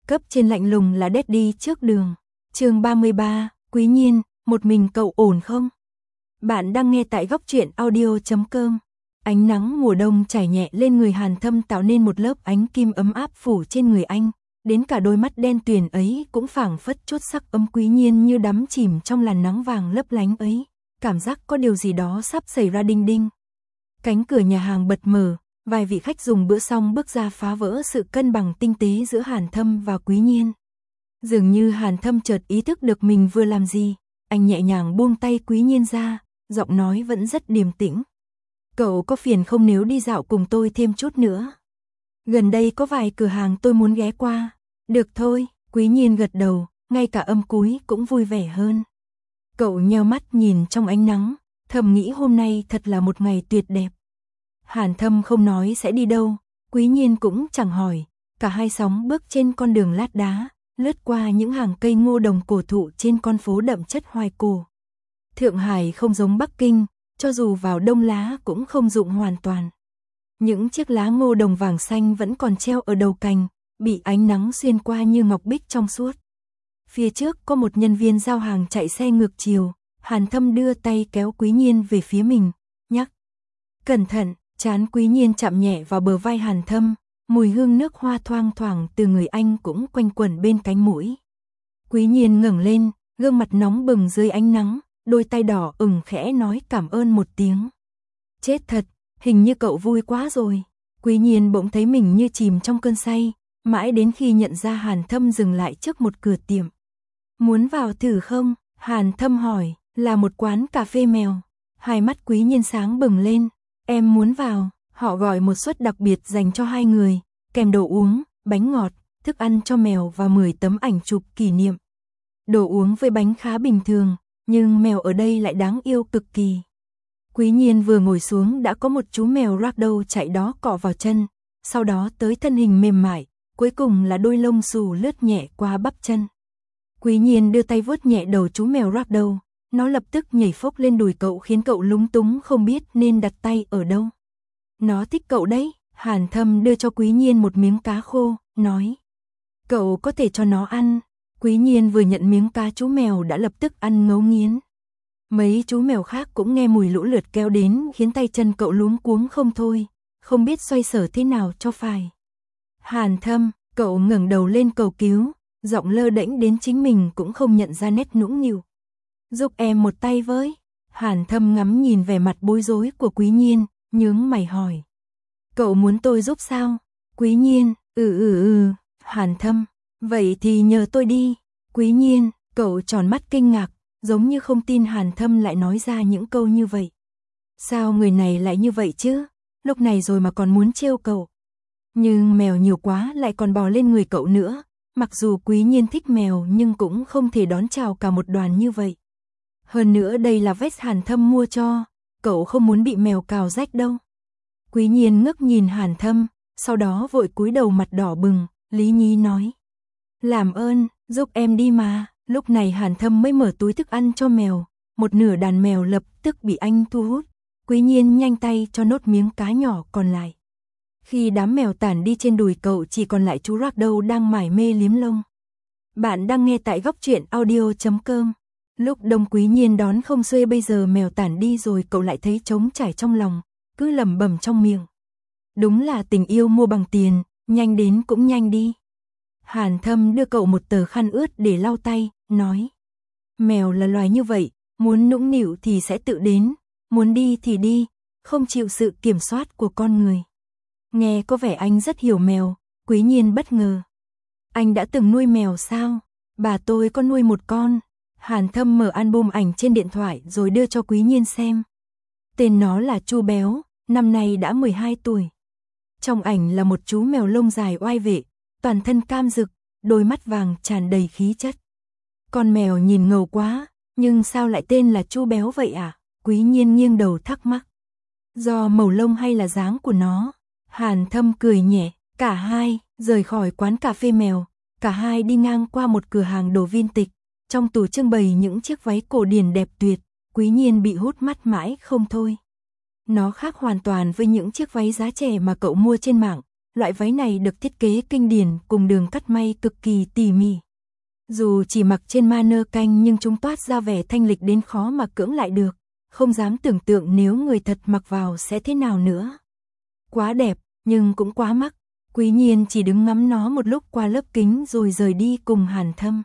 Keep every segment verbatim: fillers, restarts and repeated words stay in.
Cấp trên lạnh lùng là đét đi trước đường. Chương ba mươi ba, Quý Nhiên, một mình cậu ổn không? Bạn đang nghe tại góc truyện audio chấm com. Ánh nắng mùa đông trải nhẹ lên người Hàn Thâm tạo nên một lớp ánh kim ấm áp phủ trên người anh, đến cả đôi mắt đen tuyền ấy cũng phảng phất chút sắc ấm. Quý Nhiên như đắm chìm trong làn nắng vàng lấp lánh ấy, cảm giác có điều gì đó sắp xảy ra. Đinh đinh. Cánh cửa nhà hàng bật mở, vài vị khách dùng bữa xong bước ra phá vỡ sự cân bằng tinh tế giữa Hàn Thâm và Quý Nhiên. Dường như Hàn Thâm chợt ý thức được mình vừa làm gì, anh nhẹ nhàng buông tay Quý Nhiên ra, giọng nói vẫn rất điềm tĩnh. Cậu có phiền không nếu đi dạo cùng tôi thêm chút nữa? Gần đây có vài cửa hàng tôi muốn ghé qua. Được thôi, Quý Nhiên gật đầu, ngay cả âm cúi cũng vui vẻ hơn. Cậu nheo mắt nhìn trong ánh nắng, thầm nghĩ hôm nay thật là một ngày tuyệt đẹp. Hàn Thâm không nói sẽ đi đâu, Quý Nhiên cũng chẳng hỏi, cả hai sóng bước trên con đường lát đá, lướt qua những hàng cây ngô đồng cổ thụ trên con phố đậm chất hoài cổ. Thượng Hải không giống Bắc Kinh, cho dù vào đông lá cũng không rụng hoàn toàn. Những chiếc lá ngô đồng vàng xanh vẫn còn treo ở đầu cành, bị ánh nắng xuyên qua như ngọc bích trong suốt. Phía trước có một nhân viên giao hàng chạy xe ngược chiều, Hàn Thâm đưa tay kéo Quý Nhiên về phía mình, nhắc. Cẩn thận, trán Quý Nhiên chạm nhẹ vào bờ vai Hàn Thâm, mùi hương nước hoa thoang thoảng từ người anh cũng quanh quẩn bên cánh mũi. Quý Nhiên ngẩng lên, gương mặt nóng bừng dưới ánh nắng, đôi tay đỏ ửng khẽ nói cảm ơn một tiếng. Chết thật, hình như cậu vui quá rồi. Quý Nhiên bỗng thấy mình như chìm trong cơn say, mãi đến khi nhận ra Hàn Thâm dừng lại trước một cửa tiệm. Muốn vào thử không? Hàn Thâm hỏi, là một quán cà phê mèo. Hai mắt Quý Nhiên sáng bừng lên, em muốn vào. Họ gọi một suất đặc biệt dành cho hai người, kèm đồ uống, bánh ngọt, thức ăn cho mèo và mười tấm ảnh chụp kỷ niệm. Đồ uống với bánh khá bình thường, nhưng mèo ở đây lại đáng yêu cực kỳ. Quý Nhiên vừa ngồi xuống đã có một chú mèo ragdoll chạy đó cọ vào chân, sau đó tới thân hình mềm mại, cuối cùng là đôi lông xù lướt nhẹ qua bắp chân. Quý Nhiên đưa tay vuốt nhẹ đầu chú mèo ragdoll, nó lập tức nhảy phốc lên đùi cậu khiến cậu lúng túng không biết nên đặt tay ở đâu. Nó thích cậu đấy, Hàn Thâm đưa cho Quý Nhiên một miếng cá khô, nói. Cậu có thể cho nó ăn. Quý Nhiên vừa nhận miếng cá chú mèo đã lập tức ăn ngấu nghiến. Mấy chú mèo khác cũng nghe mùi lũ lượt kéo đến khiến tay chân cậu luống cuống không thôi, không biết xoay sở thế nào cho phải. Hàn Thâm, cậu ngẩng đầu lên cầu cứu, giọng lơ đễnh đến chính mình cũng không nhận ra nét nũng nịu. Giúp em một tay với. Hàn Thâm ngắm nhìn vẻ mặt bối rối của Quý Nhiên, nhướng mày hỏi. Cậu muốn tôi giúp sao? Quý Nhiên, ừ ừ ừ. Hàn Thâm, vậy thì nhờ tôi đi. Quý Nhiên, cậu tròn mắt kinh ngạc, giống như không tin Hàn Thâm lại nói ra những câu như vậy. Sao người này lại như vậy chứ? Lúc này rồi mà còn muốn trêu cậu. Nhưng mèo nhiều quá lại còn bò lên người cậu nữa. Mặc dù Quý Nhiên thích mèo nhưng cũng không thể đón chào cả một đoàn như vậy. Hơn nữa đây là vest Hàn Thâm mua cho, cậu không muốn bị mèo cào rách đâu. Quý Nhiên ngước nhìn Hàn Thâm, sau đó vội cúi đầu mặt đỏ bừng, lý nhí nói. Làm ơn, giúp em đi mà. Lúc này Hàn Thâm mới mở túi thức ăn cho mèo, một nửa đàn mèo lập tức bị anh thu hút. Quý Nhiên nhanh tay cho nốt miếng cá nhỏ còn lại. Khi đám mèo tản đi trên đùi cậu chỉ còn lại chú ragdoll đang mải mê liếm lông. Bạn đang nghe tại góc truyện audio chấm com. Lúc đông Quý Nhiên đón không xuê, bây giờ mèo tản đi rồi cậu lại thấy trống trải trong lòng, cứ lẩm bẩm trong miệng. Đúng là tình yêu mua bằng tiền, nhanh đến cũng nhanh đi. Hàn Thâm đưa cậu một tờ khăn ướt để lau tay, nói. Mèo là loài như vậy, muốn nũng nịu thì sẽ tự đến, muốn đi thì đi, không chịu sự kiểm soát của con người. Nghe có vẻ anh rất hiểu mèo, Quý Nhiên bất ngờ. Anh đã từng nuôi mèo sao? Bà tôi có nuôi một con. Hàn Thâm mở album ảnh trên điện thoại rồi đưa cho Quý Nhiên xem. Tên nó là Chu Béo, năm nay đã mười hai tuổi. Trong ảnh là một chú mèo lông dài oai vệ, toàn thân cam rực, đôi mắt vàng tràn đầy khí chất. Con mèo nhìn ngầu quá, nhưng sao lại tên là Chu Béo vậy à? Quý Nhiên nghiêng đầu thắc mắc. Do màu lông hay là dáng của nó? Hàn Thâm cười nhẹ, cả hai, rời khỏi quán cà phê mèo, cả hai đi ngang qua một cửa hàng đồ vintage. Trong tủ trưng bày những chiếc váy cổ điển đẹp tuyệt, Quý Nhiên bị hút mắt mãi không thôi. Nó khác hoàn toàn với những chiếc váy giá trẻ mà cậu mua trên mạng, loại váy này được thiết kế kinh điển cùng đường cắt may cực kỳ tỉ mỉ. Dù chỉ mặc trên mannequin nhưng chúng toát ra vẻ thanh lịch đến khó mà cưỡng lại được, không dám tưởng tượng nếu người thật mặc vào sẽ thế nào nữa. Quá đẹp, nhưng cũng quá mắc. Quý Nhiên chỉ đứng ngắm nó một lúc qua lớp kính rồi rời đi cùng Hàn Thâm.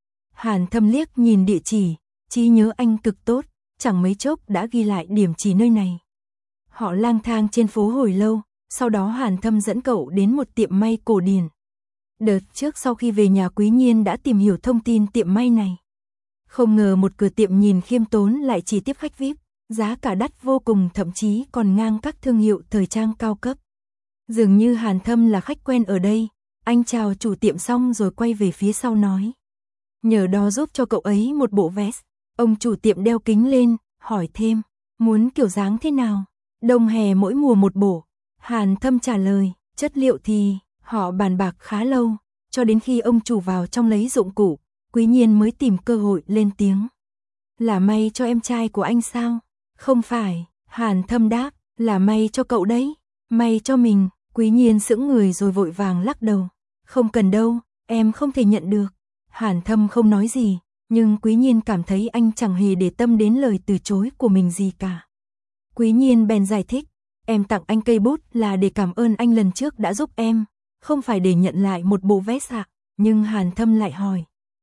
Hàn Thâm liếc nhìn địa chỉ, trí nhớ anh cực tốt, chẳng mấy chốc đã ghi lại điểm chỉ nơi này. Họ lang thang trên phố hồi lâu, sau đó Hàn Thâm dẫn cậu đến một tiệm may cổ điển. Đợt trước sau khi về nhà Quý Nhiên đã tìm hiểu thông tin tiệm may này. Không ngờ một cửa tiệm nhìn khiêm tốn lại chỉ tiếp khách vi ai pi, giá cả đắt vô cùng, thậm chí còn ngang các thương hiệu thời trang cao cấp. Dường như Hàn Thâm là khách quen ở đây, anh chào chủ tiệm xong rồi quay về phía sau nói. Nhờ đó giúp cho cậu ấy một bộ vest. Ông chủ tiệm đeo kính lên, hỏi thêm, muốn kiểu dáng thế nào? Đông hè mỗi mùa một bộ. Hàn Thâm trả lời, chất liệu thì, họ bàn bạc khá lâu, cho đến khi ông chủ vào trong lấy dụng cụ, Quý Nhiên mới tìm cơ hội lên tiếng. Là may cho em trai của anh sao? Không phải, Hàn Thâm đáp, là may cho cậu đấy. May cho mình, Quý Nhiên sững người rồi vội vàng lắc đầu. Không cần đâu, em không thể nhận được. Hàn Thâm không nói gì, nhưng Quý Nhiên cảm thấy anh chẳng hề để tâm đến lời từ chối của mình gì cả. Quý Nhiên bèn giải thích, em tặng anh cây bút là để cảm ơn anh lần trước đã giúp em, không phải để nhận lại một bộ vest ạ. Nhưng Hàn Thâm lại hỏi,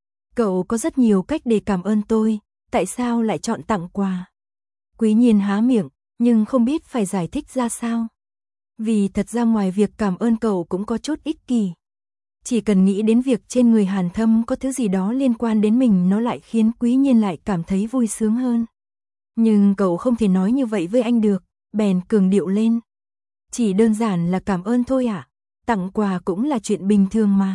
cậu có rất nhiều cách để cảm ơn tôi, tại sao lại chọn tặng quà? Quý Nhiên há miệng, nhưng không biết phải giải thích ra sao. Vì thật ra ngoài việc cảm ơn cậu cũng có chút ích kỷ. Chỉ cần nghĩ đến việc trên người Hàn Thâm có thứ gì đó liên quan đến mình nó lại khiến Quý Nhiên lại cảm thấy vui sướng hơn. Nhưng cậu không thể nói như vậy với anh được, bèn cường điệu lên. Chỉ đơn giản là cảm ơn thôi ạ, à? Tặng quà cũng là chuyện bình thường mà.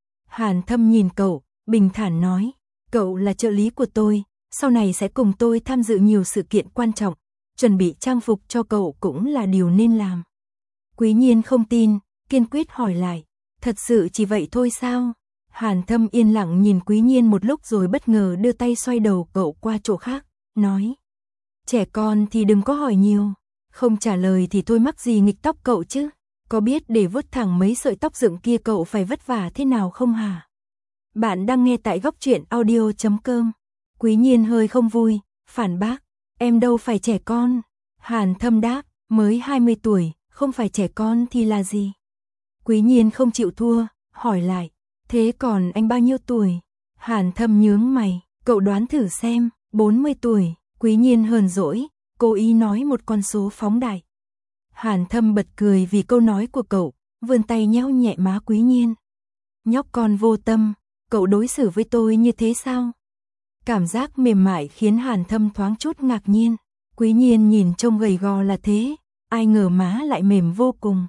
Hàn Thâm nhìn cậu, bình thản nói, cậu là trợ lý của tôi, sau này sẽ cùng tôi tham dự nhiều sự kiện quan trọng, chuẩn bị trang phục cho cậu cũng là điều nên làm. Quý Nhiên không tin, kiên quyết hỏi lại, thật sự chỉ vậy thôi sao? Hàn Thâm yên lặng nhìn Quý Nhiên một lúc rồi bất ngờ đưa tay xoay đầu cậu qua chỗ khác, nói, trẻ con thì đừng có hỏi nhiều, không trả lời thì thôi mắc gì nghịch tóc cậu chứ, có biết để vuốt thẳng mấy sợi tóc dựng kia cậu phải vất vả thế nào không hả? Bạn đang nghe tại góc truyện audio chấm com. Quý Nhiên hơi không vui, phản bác, em đâu phải trẻ con. Hàn Thâm đáp, mới hai mươi tuổi, không phải trẻ con thì là gì? Quý Nhiên không chịu thua, hỏi lại, thế còn anh bao nhiêu tuổi? Hàn Thâm nhướng mày, cậu đoán thử xem, bốn mươi tuổi. Quý Nhiên hờn dỗi, cố ý nói một con số phóng đại. Hàn Thâm bật cười vì câu nói của cậu, vươn tay nhéo nhẹ má Quý Nhiên. Nhóc con vô tâm, cậu đối xử với tôi như thế sao? Cảm giác mềm mại khiến Hàn Thâm thoáng chút ngạc nhiên. Quý Nhiên nhìn trông gầy gò là thế, ai ngờ má lại mềm vô cùng.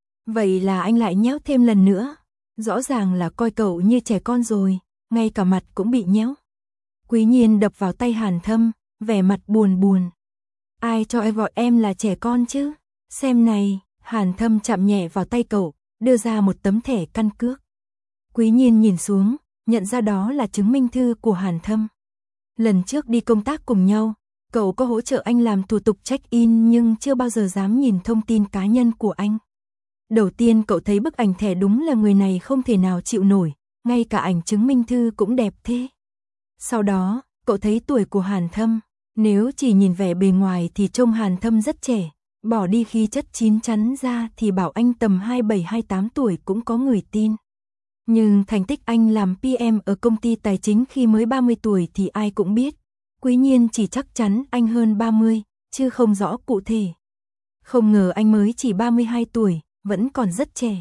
Vậy là anh lại nhéo thêm lần nữa. Rõ ràng là coi cậu như trẻ con rồi, ngay cả mặt cũng bị nhéo. Quý Nhiên đập vào tay Hàn Thâm, vẻ mặt buồn buồn. Ai cho em gọi em là trẻ con chứ? Xem này, Hàn Thâm chạm nhẹ vào tay cậu, đưa ra một tấm thẻ căn cước. Quý Nhiên nhìn xuống, nhận ra đó là chứng minh thư của Hàn Thâm. Lần trước đi công tác cùng nhau, cậu có hỗ trợ anh làm thủ tục check-in nhưng chưa bao giờ dám nhìn thông tin cá nhân của anh. Đầu tiên cậu thấy bức ảnh thẻ đúng là người này không thể nào chịu nổi, ngay cả ảnh chứng minh thư cũng đẹp thế. Sau đó, cậu thấy tuổi của Hàn Thâm, nếu chỉ nhìn vẻ bề ngoài thì trông Hàn Thâm rất trẻ, bỏ đi khí chất chín chắn ra thì bảo anh tầm hai mươi bảy hai mươi tám tuổi cũng có người tin. Nhưng thành tích anh làm pê em ở công ty tài chính khi mới ba mươi tuổi thì ai cũng biết. Quý Nhiên chỉ chắc chắn anh hơn ba mươi, chứ không rõ cụ thể. Không ngờ anh mới chỉ ba mươi hai tuổi, vẫn còn rất trẻ.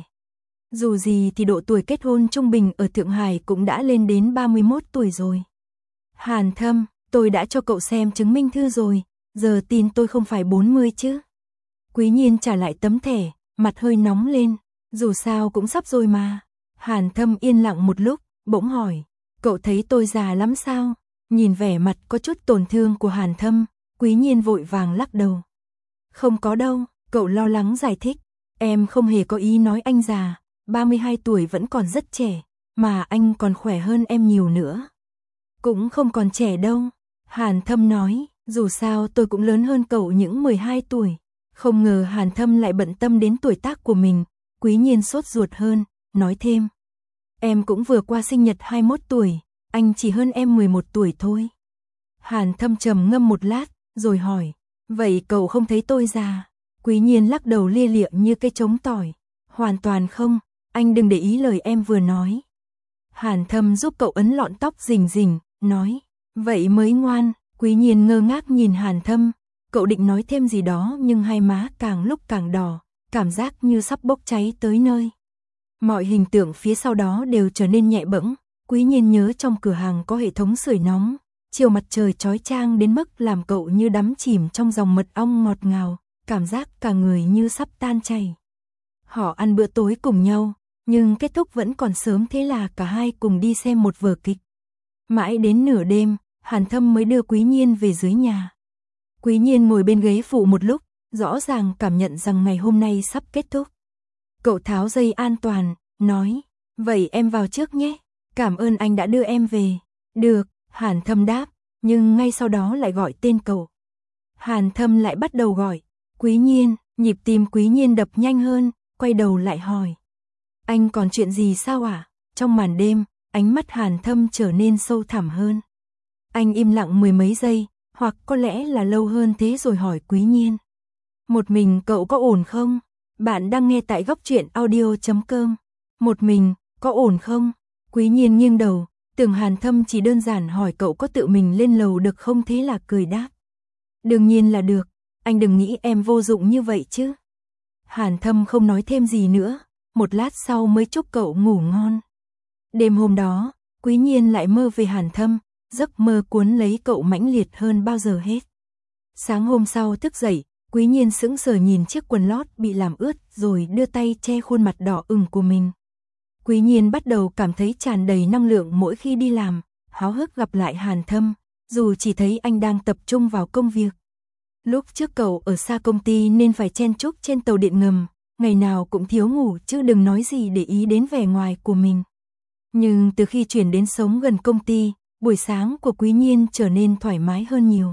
Dù gì thì độ tuổi kết hôn trung bình ở Thượng Hải cũng đã lên đến ba mươi mốt tuổi rồi. Hàn Thâm, tôi đã cho cậu xem chứng minh thư rồi, giờ tin tôi không phải bốn mươi chứ? Quý Nhiên trả lại tấm thẻ, mặt hơi nóng lên, dù sao cũng sắp rồi mà. Hàn Thâm yên lặng một lúc, bỗng hỏi, cậu thấy tôi già lắm sao? Nhìn vẻ mặt có chút tổn thương của Hàn Thâm, Quý Nhiên vội vàng lắc đầu. Không có đâu, cậu lo lắng giải thích, em không hề có ý nói anh già, ba mươi hai tuổi vẫn còn rất trẻ, mà anh còn khỏe hơn em nhiều nữa. Cũng không còn trẻ đâu, Hàn Thâm nói, dù sao tôi cũng lớn hơn cậu những mười hai tuổi. Không ngờ Hàn Thâm lại bận tâm đến tuổi tác của mình, Quý Nhiên sốt ruột hơn, nói thêm. Em cũng vừa qua sinh nhật hai mươi mốt tuổi, anh chỉ hơn em mười một tuổi thôi. Hàn Thâm trầm ngâm một lát, rồi hỏi, vậy cậu không thấy tôi già? Quý Nhiên lắc đầu lia lịa như cây trống tỏi. Hoàn toàn không, anh đừng để ý lời em vừa nói. Hàn Thâm giúp cậu ấn lọn tóc rình rình, nói, vậy mới ngoan. Quý Nhiên ngơ ngác nhìn Hàn Thâm, cậu định nói thêm gì đó nhưng hai má càng lúc càng đỏ, cảm giác như sắp bốc cháy tới nơi. Mọi hình tượng phía sau đó đều trở nên nhẹ bẫng. Quý Nhiên nhớ trong cửa hàng có hệ thống sưởi nóng, chiều mặt trời chói chang đến mức làm cậu như đắm chìm trong dòng mật ong ngọt ngào, cảm giác cả người như sắp tan chảy. Họ ăn bữa tối cùng nhau, nhưng kết thúc vẫn còn sớm, thế là cả hai cùng đi xem một vở kịch. Mãi đến nửa đêm, Hàn Thâm mới đưa Quý Nhiên về dưới nhà. Quý Nhiên ngồi bên ghế phụ một lúc, rõ ràng cảm nhận rằng ngày hôm nay sắp kết thúc. Cậu tháo dây an toàn, nói, vậy em vào trước nhé, cảm ơn anh đã đưa em về. Được, Hàn Thâm đáp, nhưng ngay sau đó lại gọi tên cậu. Hàn Thâm lại bắt đầu gọi, Quý Nhiên, nhịp tim Quý Nhiên đập nhanh hơn, quay đầu lại hỏi. Anh còn chuyện gì sao ạ? À? Trong màn đêm, ánh mắt Hàn Thâm trở nên sâu thẳm hơn. Anh im lặng mười mấy giây, hoặc có lẽ là lâu hơn thế rồi hỏi Quý Nhiên. Một mình cậu có ổn không? Bạn đang nghe tại góc truyện audio chấm com. Một mình, có ổn không? Quý Nhiên nghiêng đầu, tưởng Hàn Thâm chỉ đơn giản hỏi cậu có tự mình lên lầu được không, thế là cười đáp. Đương nhiên là được, anh đừng nghĩ em vô dụng như vậy chứ. Hàn Thâm không nói thêm gì nữa, một lát sau mới chúc cậu ngủ ngon. Đêm hôm đó, Quý Nhiên lại mơ về Hàn Thâm, giấc mơ cuốn lấy cậu mãnh liệt hơn bao giờ hết. Sáng hôm sau thức dậy, Quý Nhiên sững sờ nhìn chiếc quần lót bị làm ướt rồi đưa tay che khuôn mặt đỏ ửng của mình. Quý Nhiên bắt đầu cảm thấy tràn đầy năng lượng mỗi khi đi làm, háo hức gặp lại Hàn Thâm, dù chỉ thấy anh đang tập trung vào công việc. Lúc trước cậu ở xa công ty nên phải chen chúc trên tàu điện ngầm, ngày nào cũng thiếu ngủ chứ đừng nói gì để ý đến vẻ ngoài của mình. Nhưng từ khi chuyển đến sống gần công ty, buổi sáng của Quý Nhiên trở nên thoải mái hơn nhiều.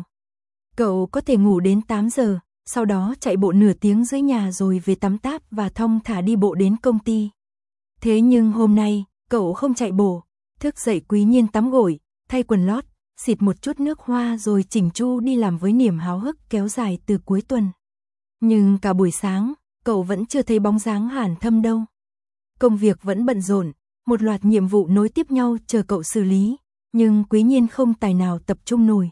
Cậu có thể ngủ đến tám giờ, sau đó chạy bộ nửa tiếng dưới nhà rồi về tắm táp và thong thả đi bộ đến công ty. Thế nhưng hôm nay, cậu không chạy bộ. Thức dậy Quý Nhiên tắm gội, thay quần lót, xịt một chút nước hoa rồi chỉnh chu đi làm với niềm háo hức kéo dài từ cuối tuần. Nhưng cả buổi sáng, cậu vẫn chưa thấy bóng dáng Hàn Thâm đâu. Công việc vẫn bận rộn, một loạt nhiệm vụ nối tiếp nhau chờ cậu xử lý, nhưng Quý Nhiên không tài nào tập trung nổi.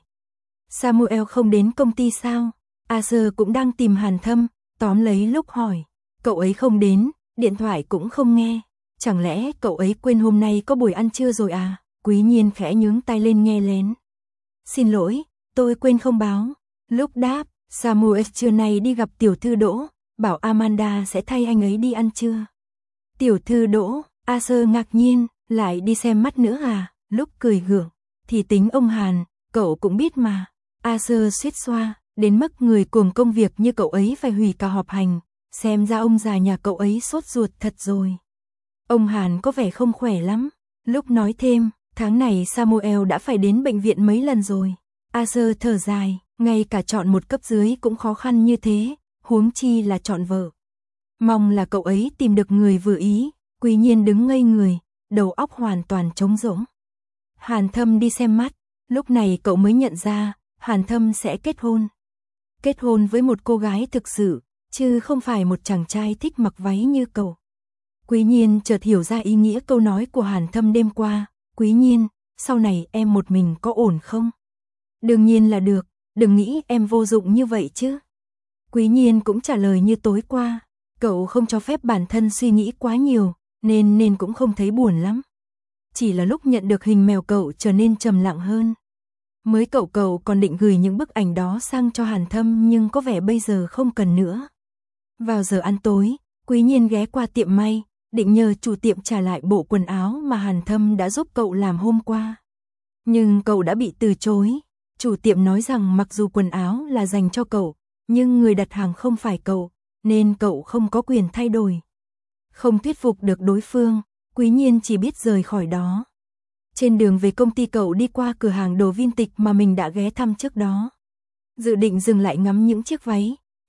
Samuel không đến công ty sao? Acer cũng đang tìm Hàn Thâm, tóm lấy lúc hỏi. Cậu ấy không đến, điện thoại cũng không nghe. Chẳng lẽ cậu ấy quên hôm nay có buổi ăn trưa rồi à? Quý Nhiên khẽ nhướng tay lên nghe lén. Xin lỗi, tôi quên không báo. Lúc đáp, Samuel trưa nay đi gặp tiểu thư Đỗ, bảo Amanda sẽ thay anh ấy đi ăn trưa. Tiểu thư Đỗ, Acer ngạc nhiên, lại đi xem mắt nữa à? Lúc cười gượng, thì tính ông Hàn, cậu cũng biết mà. Acer suýt xoa, đến mức người cuồng công việc như cậu ấy phải hủy cả họp hành, xem ra ông già nhà cậu ấy sốt ruột thật rồi. Ông Hàn có vẻ không khỏe lắm. Lúc nói thêm, tháng này Samuel đã phải đến bệnh viện mấy lần rồi. Acer thở dài, ngay cả chọn một cấp dưới cũng khó khăn như thế, huống chi là chọn vợ. Mong là cậu ấy tìm được người vừa ý. Quý Nhiên đứng ngây người, đầu óc hoàn toàn trống rỗng. Hàn Thâm đi xem mắt, lúc này cậu mới nhận ra, Hàn Thâm sẽ kết hôn. Kết hôn với một cô gái thực sự, chứ không phải một chàng trai thích mặc váy như cậu. Quý Nhiên chợt hiểu ra ý nghĩa câu nói của Hàn Thâm đêm qua. Quý Nhiên, sau này em một mình có ổn không? Đương nhiên là được, đừng nghĩ em vô dụng như vậy chứ. Quý Nhiên cũng trả lời như tối qua, cậu không cho phép bản thân suy nghĩ quá nhiều, nên nên cũng không thấy buồn lắm. Chỉ là lúc nhận được hình mèo cậu trở nên trầm lặng hơn. Mới cậu cậu còn định gửi những bức ảnh đó sang cho Hàn Thâm nhưng có vẻ bây giờ không cần nữa. Vào giờ ăn tối, Quý Nhiên ghé qua tiệm may, định nhờ chủ tiệm trả lại bộ quần áo mà Hàn Thâm đã giúp cậu làm hôm qua. Nhưng cậu đã bị từ chối. Chủ tiệm nói rằng mặc dù quần áo là dành cho cậu, nhưng người đặt hàng không phải cậu, nên cậu không có quyền thay đổi. Không thuyết phục được đối phương, Quý Nhiên chỉ biết rời khỏi đó. Trên đường về công ty cậu đi qua cửa hàng đồ vintage mà mình đã ghé thăm trước đó. Dự định dừng lại ngắm những chiếc váy,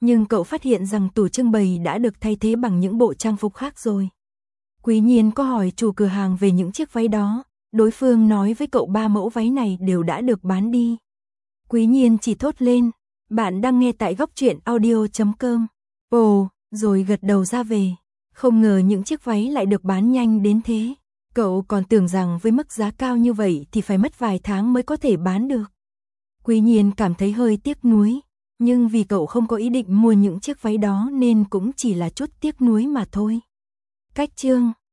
Nhưng cậu phát hiện rằng tủ trưng bày đã được thay thế bằng những bộ trang phục khác rồi. Quý Nhiên có hỏi chủ cửa hàng về những chiếc váy đó, đối phương nói với cậu ba mẫu váy này đều đã được bán đi. Quý Nhiên chỉ thốt lên, bạn đang nghe tại góc truyện audio chấm com. Ồ, rồi gật đầu ra về. Không ngờ những chiếc váy lại được bán nhanh đến thế. Cậu còn tưởng rằng với mức giá cao như vậy thì phải mất vài tháng mới có thể bán được. Quý Nhiên cảm thấy hơi tiếc nuối, nhưng vì cậu không có ý định mua những chiếc váy đó nên cũng chỉ là chút tiếc nuối mà thôi. Cách chương